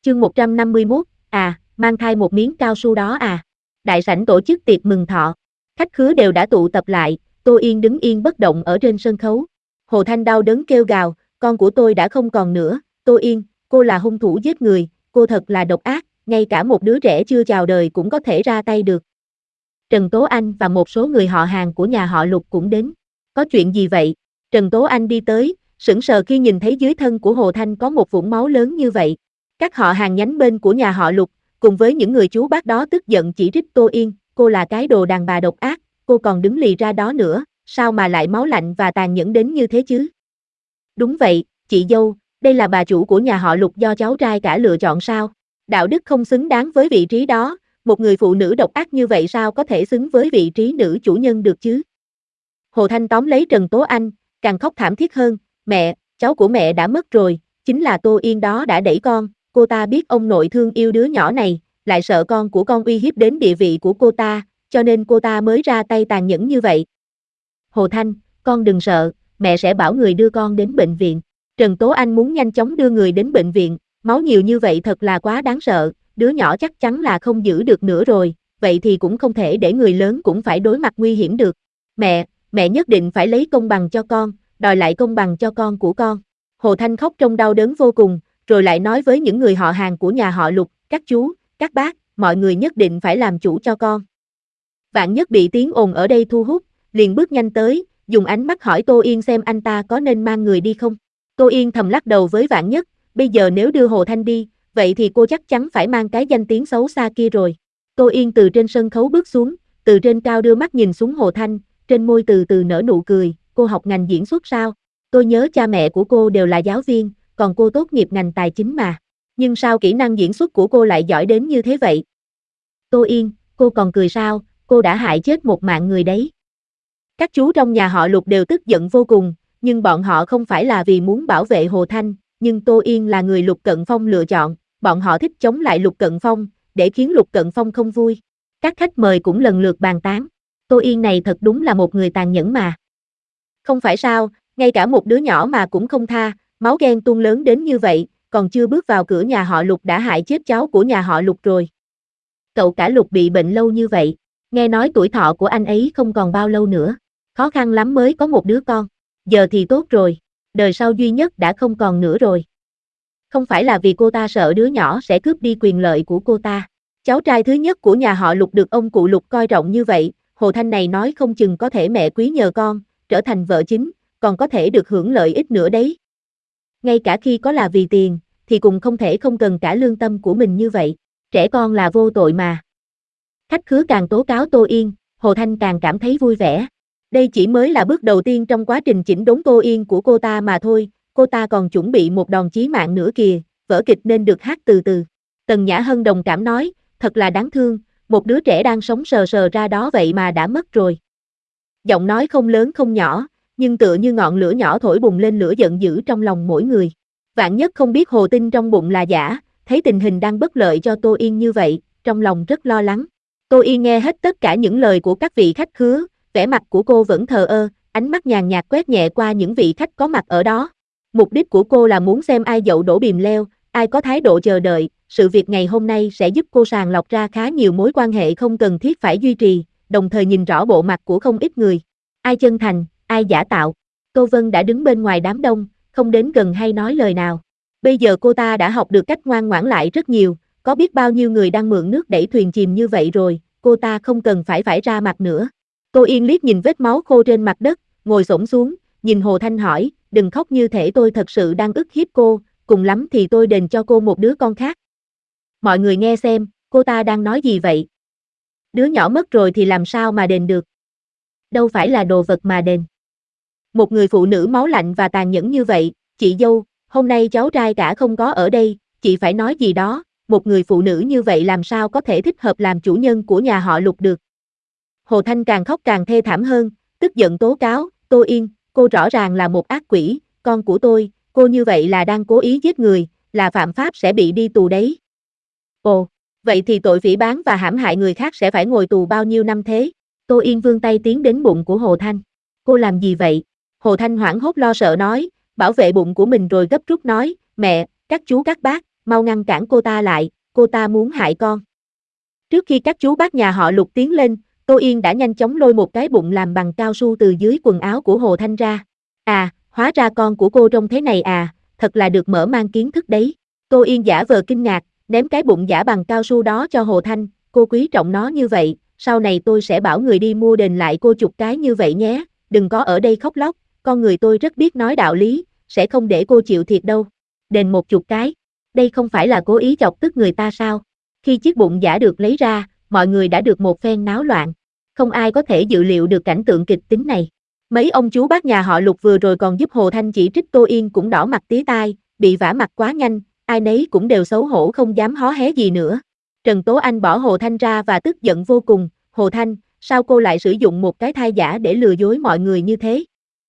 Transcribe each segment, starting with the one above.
Chương 151, mang thai một miếng cao su đó à. Đại sảnh tổ chức tiệc mừng thọ. Khách khứa đều đã tụ tập lại, Tô Yên đứng yên bất động ở trên sân khấu. Hồ Thanh đau đớn kêu gào, con của tôi đã không còn nữa, Tô Yên, cô là hung thủ giết người, cô thật là độc ác, ngay cả một đứa trẻ chưa chào đời cũng có thể ra tay được. Trần Tố Anh và một số người họ hàng của nhà họ Lục cũng đến. Có chuyện gì vậy? Trần Tố Anh đi tới, sững sờ khi nhìn thấy dưới thân của Hồ Thanh có một vũng máu lớn như vậy. Các họ hàng nhánh bên của nhà họ Lục, cùng với những người chú bác đó tức giận chỉ trích Tô Yên, cô là cái đồ đàn bà độc ác, cô còn đứng lì ra đó nữa, sao mà lại máu lạnh và tàn nhẫn đến như thế chứ? Đúng vậy, chị dâu, đây là bà chủ của nhà họ Lục do cháu trai cả lựa chọn sao? Đạo đức không xứng đáng với vị trí đó, một người phụ nữ độc ác như vậy sao có thể xứng với vị trí nữ chủ nhân được chứ? Hồ Thanh tóm lấy Trần Tố Anh, càng khóc thảm thiết hơn, mẹ, cháu của mẹ đã mất rồi, chính là Tô Yên đó đã đẩy con, cô ta biết ông nội thương yêu đứa nhỏ này, lại sợ con của con uy hiếp đến địa vị của cô ta, cho nên cô ta mới ra tay tàn nhẫn như vậy. Hồ Thanh, con đừng sợ, mẹ sẽ bảo người đưa con đến bệnh viện. Trần Tố Anh muốn nhanh chóng đưa người đến bệnh viện, máu nhiều như vậy thật là quá đáng sợ, đứa nhỏ chắc chắn là không giữ được nữa rồi, vậy thì cũng không thể để người lớn cũng phải đối mặt nguy hiểm được. Mẹ nhất định phải lấy công bằng cho con, đòi lại công bằng cho con của con. Hồ Thanh khóc trong đau đớn vô cùng, rồi lại nói với những người họ hàng của nhà họ Lục, các chú, các bác, mọi người nhất định phải làm chủ cho con. Vạn Nhất bị tiếng ồn ở đây thu hút, liền bước nhanh tới, dùng ánh mắt hỏi Tô Yên xem anh ta có nên mang người đi không. Tô Yên thầm lắc đầu với Vạn Nhất, bây giờ nếu đưa Hồ Thanh đi, vậy thì cô chắc chắn phải mang cái danh tiếng xấu xa kia rồi. Tô Yên từ trên sân khấu bước xuống, từ trên cao đưa mắt nhìn xuống Hồ Thanh, trên môi từ từ nở nụ cười, cô học ngành diễn xuất sao? Tôi nhớ cha mẹ của cô đều là giáo viên, còn cô tốt nghiệp ngành tài chính mà. Nhưng sao kỹ năng diễn xuất của cô lại giỏi đến như thế vậy? Tô Yên, cô còn cười sao, cô đã hại chết một mạng người đấy. Các chú trong nhà họ Lục đều tức giận vô cùng, nhưng bọn họ không phải là vì muốn bảo vệ Hồ Thanh, nhưng Tô Yên là người Lục Cận Phong lựa chọn, bọn họ thích chống lại Lục Cận Phong, để khiến Lục Cận Phong không vui. Các khách mời cũng lần lượt bàn tán. Tô Yên này thật đúng là một người tàn nhẫn mà. Không phải sao, ngay cả một đứa nhỏ mà cũng không tha, máu ghen tuôn lớn đến như vậy, còn chưa bước vào cửa nhà họ Lục đã hại chết cháu của nhà họ Lục rồi. Cậu cả Lục bị bệnh lâu như vậy, nghe nói tuổi thọ của anh ấy không còn bao lâu nữa, khó khăn lắm mới có một đứa con, giờ thì tốt rồi, đời sau duy nhất đã không còn nữa rồi. Không phải là vì cô ta sợ đứa nhỏ sẽ cướp đi quyền lợi của cô ta. Cháu trai thứ nhất của nhà họ Lục được ông cụ Lục coi trọng như vậy, Hồ Thanh này nói không chừng có thể mẹ quý nhờ con, trở thành vợ chính, còn có thể được hưởng lợi ích nữa đấy. Ngay cả khi có là vì tiền, thì cũng không thể không cần cả lương tâm của mình như vậy, trẻ con là vô tội mà. Khách khứa càng tố cáo Tô Yên, Hồ Thanh càng cảm thấy vui vẻ. Đây chỉ mới là bước đầu tiên trong quá trình chỉnh đốn Tô Yên của cô ta mà thôi, cô ta còn chuẩn bị một đòn chí mạng nữa kìa, vở kịch nên được hát từ từ. Tần Nhã Hân đồng cảm nói, thật là đáng thương, một đứa trẻ đang sống sờ sờ ra đó vậy mà đã mất rồi. Giọng nói không lớn không nhỏ, nhưng tựa như ngọn lửa nhỏ thổi bùng lên lửa giận dữ trong lòng mỗi người. Vạn Nhất không biết Hồ Tinh trong bụng là giả, thấy tình hình đang bất lợi cho Tô Yên như vậy, trong lòng rất lo lắng. Tô Yên nghe hết tất cả những lời của các vị khách khứa, vẻ mặt của cô vẫn thờ ơ, ánh mắt nhàn nhạt quét nhẹ qua những vị khách có mặt ở đó. Mục đích của cô là muốn xem ai dậu đổ bìm leo, ai có thái độ chờ đợi, sự việc ngày hôm nay sẽ giúp cô sàng lọc ra khá nhiều mối quan hệ không cần thiết phải duy trì, đồng thời nhìn rõ bộ mặt của không ít người. Ai chân thành, ai giả tạo. Tô Vân đã đứng bên ngoài đám đông, không đến gần hay nói lời nào. Bây giờ cô ta đã học được cách ngoan ngoãn lại rất nhiều, có biết bao nhiêu người đang mượn nước đẩy thuyền chìm như vậy rồi, cô ta không cần phải ra mặt nữa. Tô Yên liếc nhìn vết máu khô trên mặt đất, ngồi xổm xuống, nhìn Hồ Thanh hỏi, đừng khóc như thể tôi thật sự đang ức hiếp cô, cùng lắm thì tôi đền cho cô một đứa con khác. Mọi người nghe xem, cô ta đang nói gì vậy? Đứa nhỏ mất rồi thì làm sao mà đền được? Đâu phải là đồ vật mà đền. Một người phụ nữ máu lạnh và tàn nhẫn như vậy, chị dâu, hôm nay cháu trai cả không có ở đây, chị phải nói gì đó, một người phụ nữ như vậy làm sao có thể thích hợp làm chủ nhân của nhà họ Lục được. Hồ Thanh càng khóc càng thê thảm hơn, tức giận tố cáo, Tô Yên, cô rõ ràng là một ác quỷ, con của tôi, cô như vậy là đang cố ý giết người, là phạm pháp sẽ bị đi tù đấy. Ồ, vậy thì tội phỉ báng và hãm hại người khác sẽ phải ngồi tù bao nhiêu năm thế? Tô Yên vươn tay tiến đến bụng của Hồ Thanh. Cô làm gì vậy? Hồ Thanh hoảng hốt lo sợ nói, bảo vệ bụng của mình rồi gấp rút nói, mẹ, các chú các bác, mau ngăn cản cô ta lại, cô ta muốn hại con. Trước khi các chú bác nhà họ Lục tiến lên, Tô Yên đã nhanh chóng lôi một cái bụng làm bằng cao su từ dưới quần áo của Hồ Thanh ra. À, hóa ra con của cô trông thế này à, thật là được mở mang kiến thức đấy. Tô Yên giả vờ kinh ngạc, ném cái bụng giả bằng cao su đó cho Hồ Thanh, cô quý trọng nó như vậy, sau này tôi sẽ bảo người đi mua đền lại cô chục cái như vậy nhé, đừng có ở đây khóc lóc, con người tôi rất biết nói đạo lý, sẽ không để cô chịu thiệt đâu. Đền một chục cái, đây không phải là cố ý chọc tức người ta sao? Khi chiếc bụng giả được lấy ra, mọi người đã được một phen náo loạn. Không ai có thể dự liệu được cảnh tượng kịch tính này. Mấy ông chú bác nhà họ Lục vừa rồi còn giúp Hồ Thanh chỉ trích Tô Yên cũng đỏ mặt tía tai, bị vả mặt quá nhanh, ai nấy cũng đều xấu hổ không dám hó hé gì nữa. Trần Tố Anh bỏ Hồ Thanh ra và tức giận vô cùng, Hồ Thanh, sao cô lại sử dụng một cái thai giả để lừa dối mọi người như thế?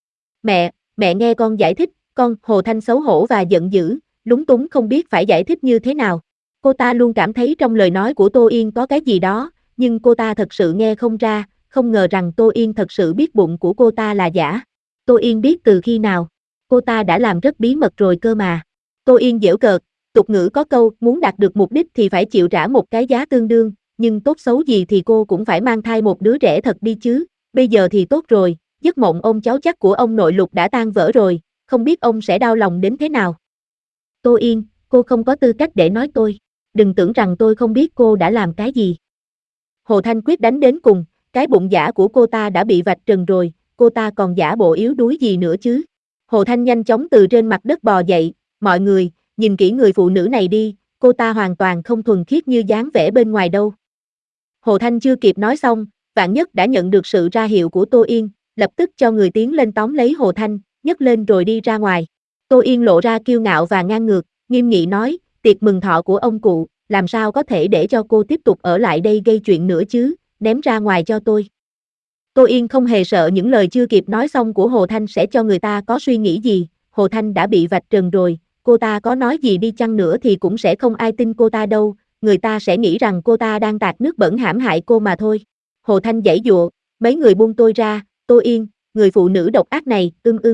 Mẹ nghe con giải thích, Hồ Thanh xấu hổ và giận dữ, lúng túng không biết phải giải thích như thế nào. Cô ta luôn cảm thấy trong lời nói của Tô Yên có cái gì đó, nhưng cô ta thật sự nghe không ra, không ngờ rằng Tô Yên thật sự biết bụng của cô ta là giả. Tô Yên biết từ khi nào? Cô ta đã làm rất bí mật rồi cơ mà. Tô Yên giễu cợt, tục ngữ có câu, muốn đạt được mục đích thì phải chịu trả một cái giá tương đương, nhưng tốt xấu gì thì cô cũng phải mang thai một đứa trẻ thật đi chứ, bây giờ thì tốt rồi, giấc mộng ôm cháu chắc của ông nội Lục đã tan vỡ rồi, không biết ông sẽ đau lòng đến thế nào. Tô Yên, cô không có tư cách để nói tôi, đừng tưởng rằng tôi không biết cô đã làm cái gì. Hồ Thanh quyết đánh đến cùng, cái bụng giả của cô ta đã bị vạch trần rồi, cô ta còn giả bộ yếu đuối gì nữa chứ. Hồ Thanh nhanh chóng từ trên mặt đất bò dậy, mọi người, nhìn kỹ người phụ nữ này đi, cô ta hoàn toàn không thuần khiết như dáng vẻ bên ngoài đâu. Hồ Thanh chưa kịp nói xong, Vạn Nhất đã nhận được sự ra hiệu của Tô Yên, lập tức cho người tiến lên tóm lấy Hồ Thanh, nhấc lên rồi đi ra ngoài. Tô Yên lộ ra kiêu ngạo và ngang ngược, nghiêm nghị nói, tiệc mừng thọ của ông cụ, làm sao có thể để cho cô tiếp tục ở lại đây gây chuyện nữa chứ, ném ra ngoài cho tôi. Tô Yên không hề sợ những lời chưa kịp nói xong của Hồ Thanh sẽ cho người ta có suy nghĩ gì, Hồ Thanh đã bị vạch trần rồi, cô ta có nói gì đi chăng nữa thì cũng sẽ không ai tin cô ta đâu, người ta sẽ nghĩ rằng cô ta đang tạt nước bẩn hãm hại cô mà thôi. Hồ Thanh giãy giụa, mấy người buông tôi ra, Tô Yên, người phụ nữ độc ác này,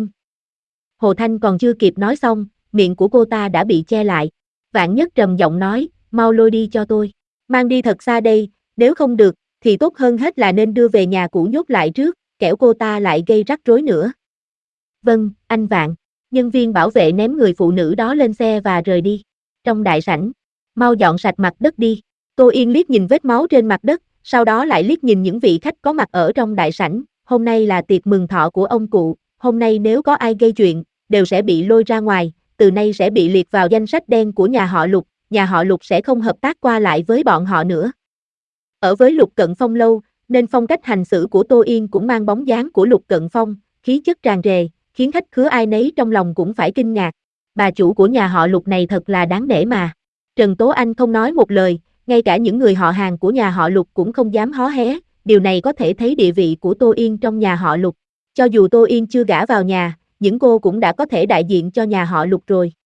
Hồ Thanh còn chưa kịp nói xong, miệng của cô ta đã bị che lại. Vạn Nhất trầm giọng nói, mau lôi đi cho tôi, mang đi thật xa đây, nếu không được, thì tốt hơn hết là nên đưa về nhà cũ nhốt lại trước, kẻo cô ta lại gây rắc rối nữa. Vâng, anh Vạn. Nhân viên bảo vệ ném người phụ nữ đó lên xe và rời đi. Trong đại sảnh, mau dọn sạch mặt đất đi. Tô Yên liếc nhìn vết máu trên mặt đất, sau đó lại liếc nhìn những vị khách có mặt ở trong đại sảnh. Hôm nay là tiệc mừng thọ của ông cụ, hôm nay nếu có ai gây chuyện, đều sẽ bị lôi ra ngoài, từ nay sẽ bị liệt vào danh sách đen của nhà họ Lục sẽ không hợp tác qua lại với bọn họ nữa. Ở với Lục Cận Phong lâu, nên phong cách hành xử của Tô Yên cũng mang bóng dáng của Lục Cận Phong, khí chất tràn trề, khiến khách khứa ai nấy trong lòng cũng phải kinh ngạc. Bà chủ của nhà họ Lục này thật là đáng nể mà. Trần Tố Anh không nói một lời, ngay cả những người họ hàng của nhà họ Lục cũng không dám hó hé, điều này có thể thấy địa vị của Tô Yên trong nhà họ Lục. Cho dù Tô Yên chưa gả vào nhà, những cô cũng đã có thể đại diện cho nhà họ Lục rồi.